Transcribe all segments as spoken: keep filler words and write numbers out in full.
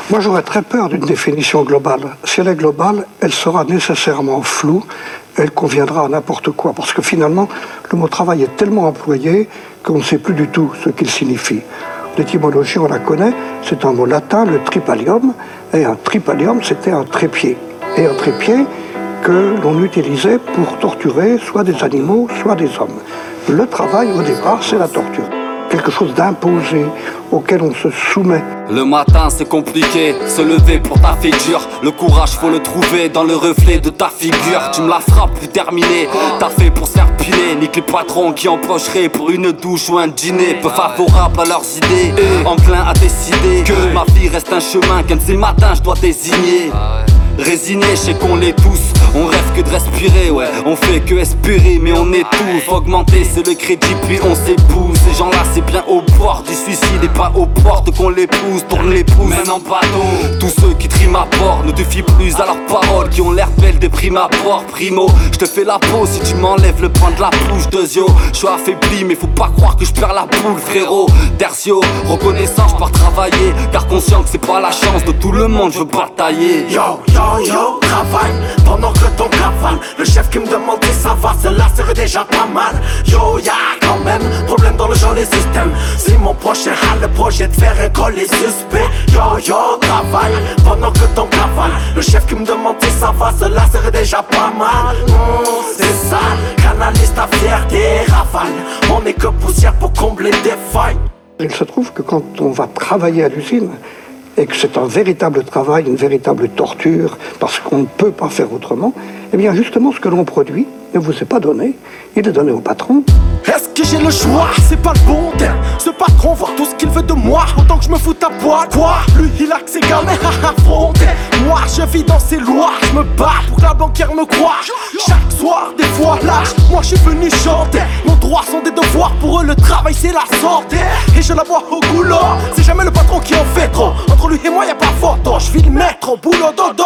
Moi, j'aurais très peur d'une définition globale. Si elle est globale, elle sera nécessairement floue, elle conviendra à n'importe quoi. Parce que finalement, le mot travail est tellement employé qu'on ne sait plus du tout ce qu'il signifie. L'étymologie, on la connaît, c'est un mot latin, le tripalium, et un tripalium, c'était un trépied. Et un trépied que l'on utilisait pour torturer soit des animaux, soit des hommes. Le travail, au départ, c'est la torture. Quelque chose d'imposé, auquel on se soumet. Le matin c'est compliqué, se lever pour ta figure. Le courage faut le trouver dans le reflet de ta figure. Tu me la frappes, plus terminé, t'as fait pour se faire piler. Nique les patrons qui empocheraient pour une douche ou un dîner. Peu favorable à leurs idées, enclin à décider que ma vie reste un chemin qu'un de ces matins je dois désigner. Résigné, je sais qu'on l'est tous. On rêve que de respirer, ouais, on fait que espérer, mais on étouffe. Augmenter, c'est le crédit, puis on s'épouse. Ces gens-là, c'est bien au bord du suicide et pas aux portes qu'on les pousse. Tourne les pouces, mais non pas d'eau. Tous ceux qui triment à bord ne te fient plus à leurs paroles, qui ont l'air belles des primes à bord. Primo, je te fais la peau si tu m'enlèves le pain de la bouche. Deuxio, je suis affaibli, mais faut pas croire que je perds la boule, frérot. Tertio, reconnaissant, je pars travailler, car conscient que c'est pas la chance de tout le monde, je veux batailler. Yo, yo, yo, travaille pendant que ton cavale. Le chef qui me demande si ça va, celle-là serait déjà pas mal. Yo, y'a quand même problème dans le genre des systèmes. Si mon prochain a le projet de faire un colis suspect. Yo, yo, travaille pendant que ton cavale. Le chef qui me demande si ça va, celle-là serait déjà pas mal. mmh, C'est ça, canalise ta fierté, ravale. On est que poussière pour combler des failles. Il se trouve que quand on va travailler à l'usine, et que c'est un véritable travail, une véritable torture, parce qu'on ne peut pas faire autrement, eh bien justement ce que l'on produit ne vous est pas donné, il est donné au patron. Est-ce que j'ai le choix? C'est pas le bon terme. Ce patron voit tout ce qu'il veut de moi, autant que je me foute à poil. Quoi? Lui il a que ses gamins à affronter. Moi je vis dans ses lois, je me bats pour que la banquière me croie. Chaque soir des fois lâche, moi je suis venu chanter. Nos droits sont des devoirs, pour eux le travail c'est la santé. Et je la vois au goulot, c'est jamais le patron qui en fait trop. Entre lui et moi y'a pas photo, je vis le maître au boulot dodo.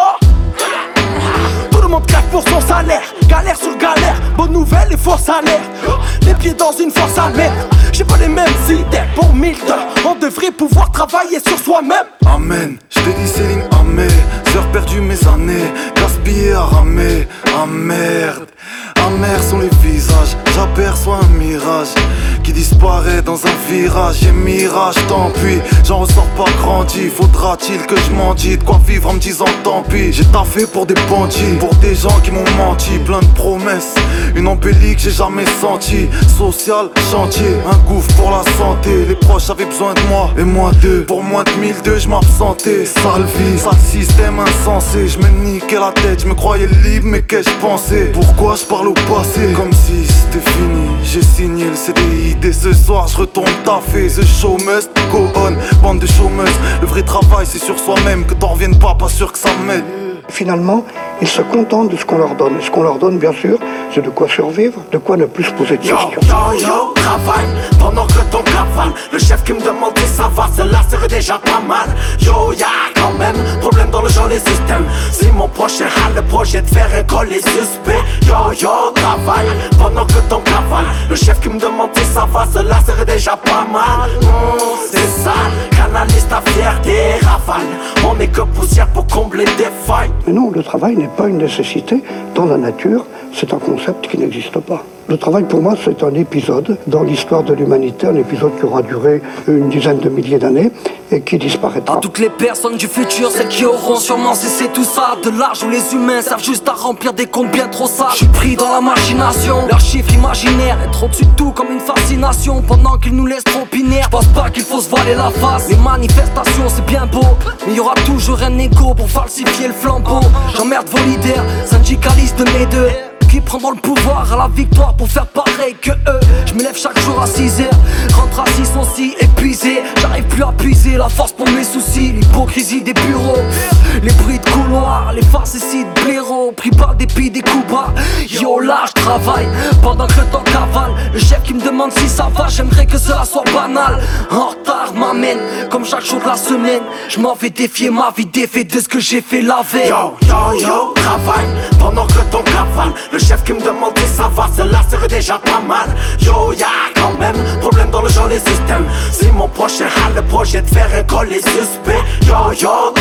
Tout le monde crève pour son salaire, galère sur galère, bonne nouvelle et faux salaire. Les pieds dans une force à merde, j'ai pas les mêmes idées pour mille dollars. On devrait pouvoir travailler sur soi-même. Amen, je te dis Céline, amen. Heures perdues mes années, gaspillées à ramer. Ah merde, amers sont les visages, j'aperçois un mirage qui disparaît dans un virage. Et mirage, tant pis, j'en ressors pas grandi. Faudra-t-il que je m'en dise de quoi vivre en me disant tant pis. J'ai taffé pour des bandits, pour des gens qui m'ont menti. Plein de promesses, une embellie que j'ai jamais sentie. Social, chantier, un gouffre pour la santé. Les proches avaient besoin de moi, et moi d'eux. Pour moins de mille deux, je m'absentais. Sale vie, sale système insensé. Je me niquais la tête, je me croyais libre, mais qu'ai-je pensé? Pourquoi je parle au passé comme si c'était fini? J'ai signé le C D I, dès ce soir je retourne taffer. The show must go on, bande de chômeuses. Le vrai travail c'est sur soi-même, que t'en reviennes pas, pas sûr que ça m'aide. Finalement, ils se contentent de ce qu'on leur donne. Et ce qu'on leur donne, bien sûr, c'est de quoi survivre, de quoi ne plus se poser de Yo, questions. yo, yo, travaille pendant que ton cavale. Le chef qui me demande si ça va, celle-là serait déjà pas mal. Yo, y'a quand même problème dans le genre des systèmes. Si mon prochain a le projet de faire un colis suspect. Yo, yo, travaille pendant que ton cavale. Le chef qui me demande si ça va, celle-là serait déjà pas mal. mmh, C'est ça, canalise ta fierté, ravale. On est que poussière pour combler des failles. Mais non, le travail n'est pas une nécessité. Dans la nature, c'est un concept qui n'existe pas. Le travail, pour moi, c'est un épisode dans l'histoire de l'humanité, un épisode qui aura duré une dizaine de milliers d'années et qui disparaîtra. À toutes les personnes du futur, celles qui auront sûrement cessé tout ça. De l'âge où les humains servent juste à remplir des comptes bien trop sales. Je suis pris dans la machination, leurs chiffres imaginaires, être au-dessus de tout comme une fascination. Pendant qu'ils nous laissent trop binaires, pense pas qu'il faut se voiler la face. Les manifestations c'est bien beau, mais y aura toujours un écho pour falsifier le flambeau. J'emmerde vos leaders, syndicalistes de mes deux, qui prendront le pouvoir à la victoire pour faire pareil que eux. Je me lève chaque jour à six heures, rentre à six sont si épuisés. J'arrive plus à puiser la force pour mes soucis. L'hypocrisie des bureaux, les bruits de couloir, les facéties de blaireaux, pris par des pieds, des coups bas. Yo là je travaille pendant que le temps cavale. Le chef qui me demande si ça va, j'aimerais que cela soit banal. En retard m'amène, comme chaque jour de la semaine. Je m'en vais défier ma vie défaite de ce que j'ai fait la veille. Yo, yo, yo, travaille pendant que ton cavale. Le chef qui me demande si ça va, celle-là serait déjà pas mal. Yo, y'a quand même problème dans le genre des systèmes. Si mon prochain a le projet de faire un colis suspect. Yo, yo,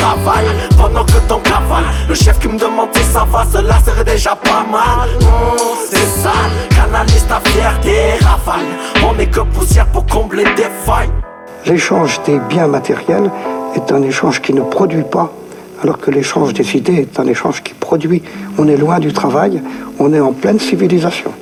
travail pendant que t'en cavales. Le chef qui me demande si ça va, cela serait déjà pas mal. Mmh, c'est ça, canalise ta fierté, rafale. On n'est que poussière pour combler des failles. L'échange des biens matériels est un échange qui ne produit pas, alors que l'échange des idées est un échange qui produit. On est loin du travail, on est en pleine civilisation.